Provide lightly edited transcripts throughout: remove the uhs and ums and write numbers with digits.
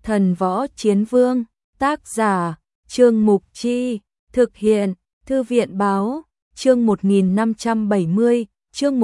Thần Võ Chiến Vương, tác giả, Trương Mục Chi, thực hiện, Thư viện Báo, chương 1570, chương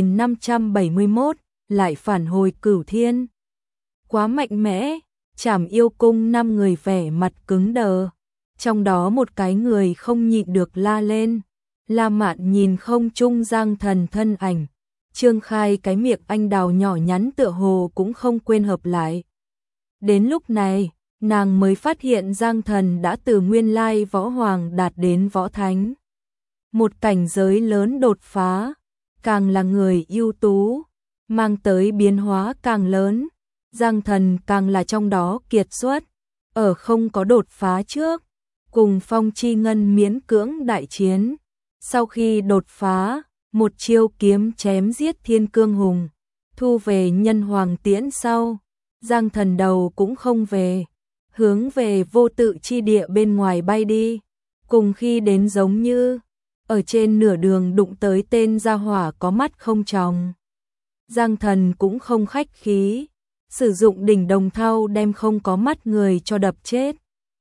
1571, lại phản hồi Cửu Thiên. Quá mạnh mẽ, Trảm Yêu Cung 5 người vẻ mặt cứng đờ, trong đó một cái người không nhịn được la lên. La Mạn nhìn không trung Giang Thần thân ảnh, trương khai cái miệng anh đào nhỏ nhắn tựa hồ cũng không quên hợp lại. Đến lúc này, nàng mới phát hiện Giang Thần đã từ nguyên lai võ hoàng đạt đến võ thánh. Một cảnh giới lớn đột phá, càng là người ưu tú, mang tới biến hóa càng lớn. Giang Thần càng là trong đó kiệt xuất, ở không có đột phá trước, cùng Phong Chi Ngân miễn cưỡng đại chiến. Sau khi đột phá, một chiêu kiếm chém giết Thiên Cương Hùng, thu về Nhân Hoàng Tiễn sau, Giang Thần đầu cũng không về, hướng về vô tự chi địa bên ngoài bay đi, cùng khi đến giống như ở trên nửa đường đụng tới tên gia hỏa có mắt không tròng. Giang Thần cũng không khách khí, sử dụng đỉnh đồng thau đem không có mắt người cho đập chết.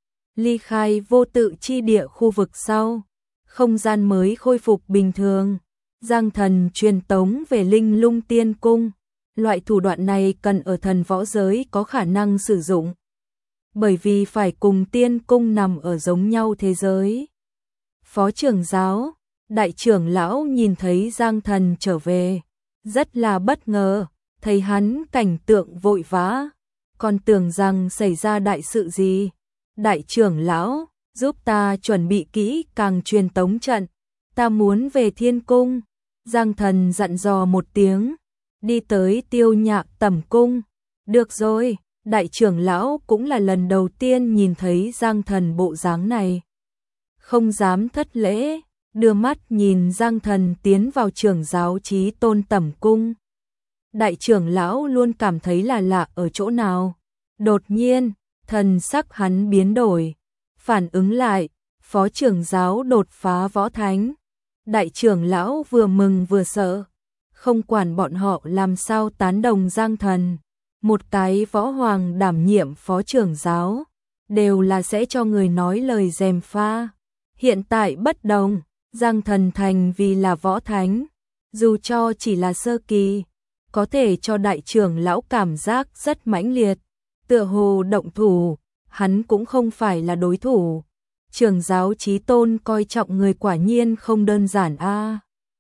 Ly khai vô tự chi địa khu vực sau, không gian mới khôi phục bình thường. Giang Thần truyền tống về Linh Lung Tiên Cung. Loại thủ đoạn này cần ở thần võ giới có khả năng sử dụng, bởi vì phải cùng Tiên Cung nằm ở giống nhau thế giới. Phó trưởng giáo, đại trưởng lão nhìn thấy Giang Thần trở về, rất là bất ngờ, thấy hắn cảnh tượng vội vã, còn tưởng rằng xảy ra đại sự gì. Đại trưởng lão, giúp ta chuẩn bị kỹ càng truyền tống trận, ta muốn về Thiên Cung. Giang Thần dặn dò một tiếng, đi tới Tiêu Nhạc tẩm cung. Được rồi, đại trưởng lão cũng là lần đầu tiên nhìn thấy Giang Thần bộ dáng này, không dám thất lễ, đưa mắt nhìn Giang Thần tiến vào trưởng giáo Chí Tôn tẩm cung. Đại trưởng lão luôn cảm thấy là lạ ở chỗ nào. Đột nhiên, thần sắc hắn biến đổi, phản ứng lại, phó trưởng giáo đột phá võ thánh. Đại trưởng lão vừa mừng vừa sợ, không quản bọn họ làm sao tán đồng Giang Thần, một cái võ hoàng đảm nhiệm phó trưởng giáo, đều là sẽ cho người nói lời gièm pha. Hiện tại bất đồng, Giang Thần thành vì là võ thánh, dù cho chỉ là sơ kỳ, có thể cho đại trưởng lão cảm giác rất mãnh liệt, tựa hồ động thủ, hắn cũng không phải là đối thủ. Trưởng giáo Chí Tôn coi trọng người quả nhiên không đơn giản a.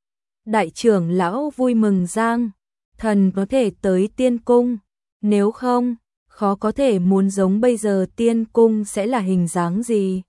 Đại trưởng lão vui mừng Giang Thần có thể tới Tiên Cung, nếu không, khó có thể muốn giống bây giờ Tiên Cung sẽ là hình dáng gì.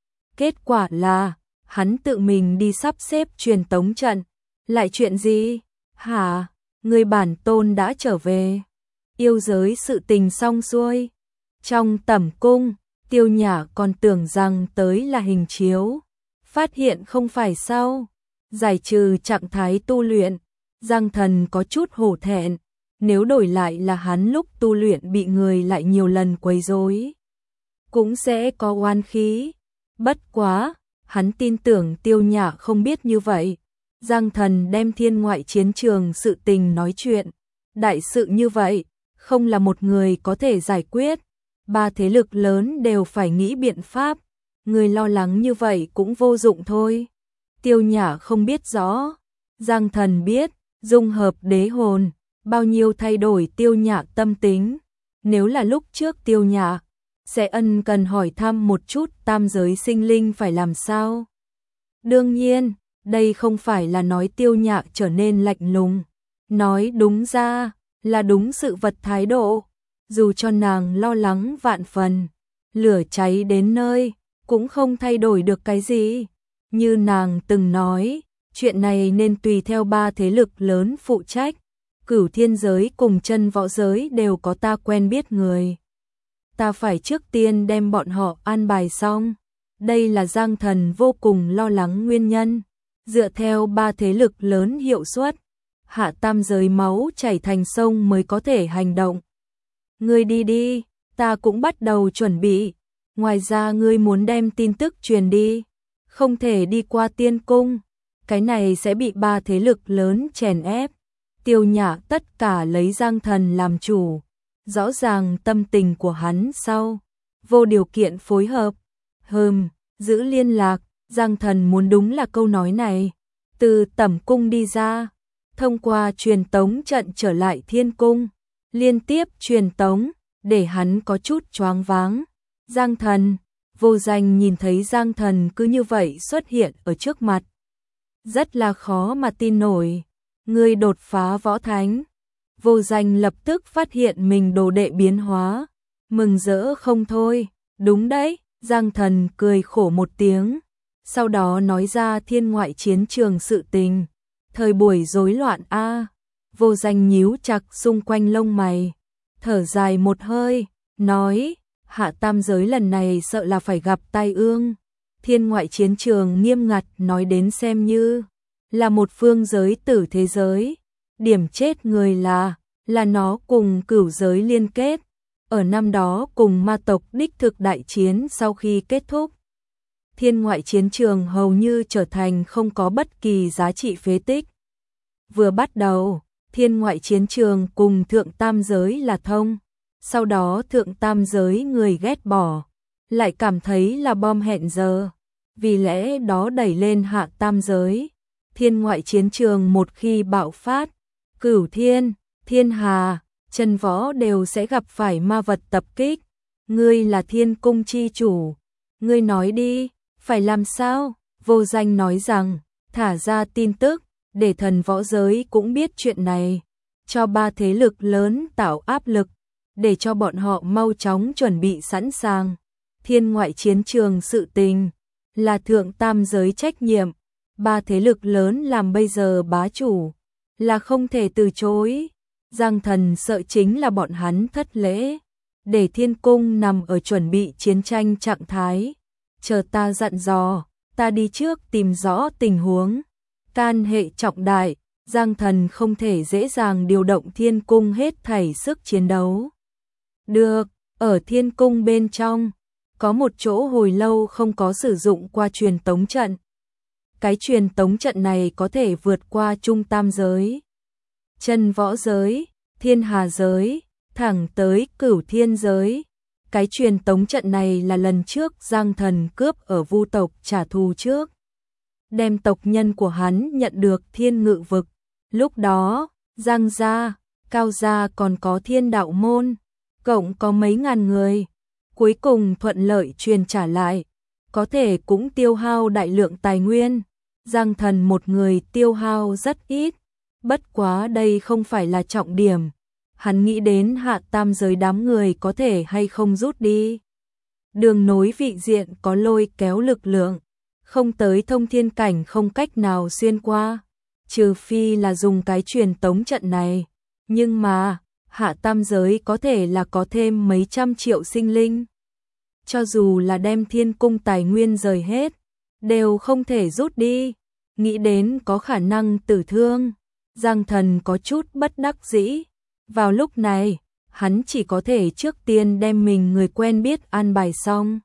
Kết quả là, hắn tự mình đi sắp xếp truyền tống trận. Lại chuyện gì? Hả? Người bản tôn đã trở về. Yêu giới sự tình xong xuôi. Trong tẩm cung, Tiêu Nhã còn tưởng rằng tới là hình chiếu, phát hiện không phải sao. Giải trừ trạng thái tu luyện, Giang Thần có chút hổ thẹn, nếu đổi lại là hắn lúc tu luyện bị người lại nhiều lần quấy rối, cũng sẽ có oán khí. Bất quá, hắn tin tưởng Tiêu Nhã không biết như vậy. Giang Thần đem thiên ngoại chiến trường sự tình nói chuyện, đại sự như vậy, không là một người có thể giải quyết. 3 thế lực lớn đều phải nghĩ biện pháp, người lo lắng như vậy cũng vô dụng thôi. Tiêu Nhã không biết rõ, Giang Thần biết, dung hợp đế hồn, bao nhiêu thay đổi Tiêu Nhã tâm tính. Nếu là lúc trước Tiêu Nhã, sẽ ân cần hỏi thăm một chút tam giới sinh linh phải làm sao. Đương nhiên, đây không phải là nói Tiêu Nhã trở nên lạnh lùng, nói đúng ra, là đúng sự vật thái độ. Dù cho nàng lo lắng vạn phần, lửa cháy đến nơi, cũng không thay đổi được cái gì. Như nàng từng nói, chuyện này nên tùy theo 3 thế lực lớn phụ trách. Cửu Thiên giới cùng Chân Võ giới đều có ta quen biết người. Ta phải trước tiên đem bọn họ an bài xong. Đây là Giang Thần vô cùng lo lắng nguyên nhân. Dựa theo 3 thế lực lớn hiệu suất, hạ tam giới máu chảy thành sông mới có thể hành động. Ngươi đi đi, ta cũng bắt đầu chuẩn bị. Ngoài ra ngươi muốn đem tin tức truyền đi, không thể đi qua Tiên Cung, cái này sẽ bị 3 thế lực lớn chèn ép. Tiêu Nhã tất cả lấy Giang Thần làm chủ, Rõ ràng tâm tình của hắn sau vô điều kiện phối hợp, giữ liên lạc, Giang Thần muốn đúng là câu nói này. Từ tẩm cung đi ra, thông qua truyền tống trận trở lại thiên cung, liên tiếp truyền tống, để hắn có chút choáng váng. Giang Thần, Vô Danh nhìn thấy Giang Thần cứ như vậy xuất hiện ở trước mặt. Rất là khó mà tin nổi, ngươi đột phá võ thánh. Vô Danh lập tức phát hiện mình đồ đệ biến hóa, mừng rỡ không thôi. Đúng đấy, Giang Thần cười khổ một tiếng, sau đó nói ra thiên ngoại chiến trường sự tình. Thời buổi rối loạn a. Vô Danh nhíu chặt xung quanh lông mày, thở dài một hơi, nói, hạ tam giới lần này sợ là phải gặp tai ương. Thiên ngoại chiến trường nghiêm ngặt nói đến xem như là một phương giới tử thế giới. Điểm chết người là nó cùng cửu giới liên kết. Ở năm đó cùng ma tộc đích thực đại chiến sau khi kết thúc, thiên ngoại chiến trường hầu như trở thành không có bất kỳ giá trị phế tích. Vừa bắt đầu, thiên ngoại chiến trường cùng thượng tam giới là thông, sau đó thượng tam giới người ghét bỏ, lại cảm thấy là bom hẹn giờ, vì lẽ đó đẩy lên hạ tam giới. Thiên ngoại chiến trường một khi bạo phát, cửu thiên, thiên hà, chân võ đều sẽ gặp phải ma vật tập kích. Ngươi là thiên cung chi chủ, ngươi nói đi, phải làm sao? Vô Danh nói rằng, thả ra tin tức, để thần võ giới cũng biết chuyện này, cho ba thế lực lớn tạo áp lực, để cho bọn họ mau chóng chuẩn bị sẵn sàng. Thiên ngoại chiến trường sự tình, là thượng tam giới trách nhiệm, ba thế lực lớn làm bây giờ bá chủ, là không thể từ chối. Giang Thần sợ chính là bọn hắn thất lễ, để thiên cung nằm ở chuẩn bị chiến tranh trạng thái. Chờ ta dặn dò, ta đi trước tìm rõ tình huống. Can hệ trọng đại, Giang Thần không thể dễ dàng điều động thiên cung hết thảy sức chiến đấu. Được, ở thiên cung bên trong, có một chỗ hồi lâu không có sử dụng qua truyền tống trận. Cái truyền tống trận này có thể vượt qua trung tam giới, chân võ giới, thiên hà giới, thẳng tới cửu thiên giới. Cái truyền tống trận này là lần trước Giang Thần cướp ở Vu tộc trả thù trước, đem tộc nhân của hắn nhận được thiên ngự vực. Lúc đó, Giang gia, Cao gia còn có thiên đạo môn, cộng có mấy ngàn người, cuối cùng thuận lợi truyền trả lại, có thể cũng tiêu hao đại lượng tài nguyên. Giang Thần một người tiêu hao rất ít, bất quá đây không phải là trọng điểm. Hắn nghĩ đến hạ tam giới đám người có thể hay không rút đi. Đường nối vị diện có lôi kéo lực lượng, không tới thông thiên cảnh không cách nào xuyên qua, trừ phi là dùng cái truyền tống trận này. Nhưng mà, hạ tam giới có thể là có thêm mấy trăm triệu sinh linh. Cho dù là đem thiên cung tài nguyên rời hết, đều không thể rút đi. Nghĩ đến có khả năng tử thương, Giang Thần có chút bất đắc dĩ. Vào lúc này, hắn chỉ có thể trước tiên đem mình người quen biết an bài xong.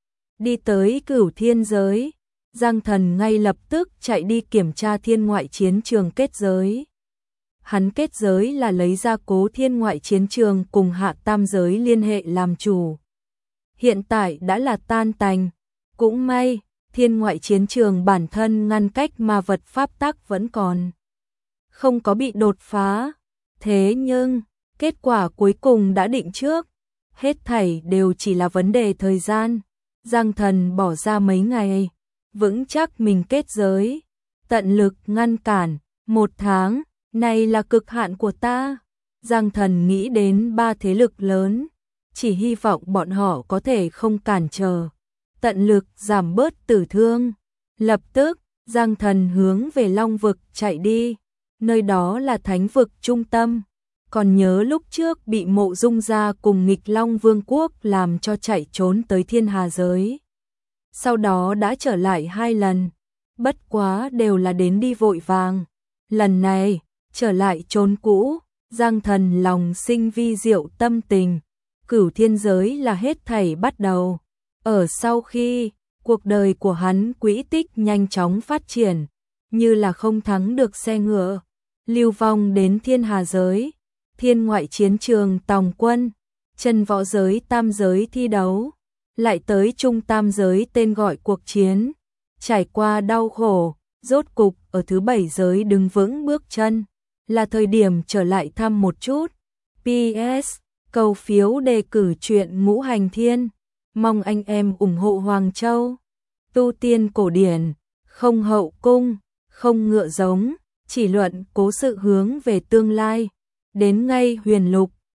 Đi tới cửu thiên giới, Giang Thần ngay lập tức chạy đi kiểm tra thiên ngoại chiến trường kết giới. Hắn kết giới là lấy ra cố thiên ngoại chiến trường cùng hạ tam giới liên hệ làm chủ. Hiện tại đã là tan tành, cũng may, thiên ngoại chiến trường bản thân ngăn cách ma vật pháp tắc vẫn còn, không có bị đột phá. Thế nhưng, kết quả cuối cùng đã định trước, hết thảy đều chỉ là vấn đề thời gian. Giang Thần bỏ ra mấy ngày, vững chắc mình kết giới, tận lực ngăn cản. 1 tháng, này là cực hạn của ta. Giang Thần nghĩ đến ba thế lực lớn, chỉ hy vọng bọn họ có thể không cản trở, tận lực giảm bớt tử thương. Lập tức, Giang Thần hướng về Long vực chạy đi, nơi đó là thánh vực trung tâm. Còn nhớ lúc trước bị Mộ Dung gia cùng Nghịch Long Vương quốc làm cho chạy trốn tới thiên hà giới. Sau đó đã trở lại 2 lần, bất quá đều là đến đi vội vàng. Lần này, trở lại chốn cũ, Giang Thần lòng sinh vi diệu tâm tình. Cửu thiên giới là hết thảy bắt đầu. Ở sau khi, cuộc đời của hắn quỹ tích nhanh chóng phát triển, như là không thắng được xe ngựa, lưu vong đến thiên hà giới. Thiên ngoại chiến trường tòng quân, chân võ giới tam giới thi đấu, lại tới trung tam giới tên gọi cuộc chiến, trải qua đau khổ, rốt cục ở thứ 7 giới đứng vững bước chân, là thời điểm trở lại thăm một chút. PS, cầu phiếu đề cử truyện Ngũ Hành Thiên, mong anh em ủng hộ Hoàng Châu. Tu tiên cổ điển, không hậu cung, không ngựa giống, chỉ luận cố sự hướng về tương lai, đến ngay huyền lục,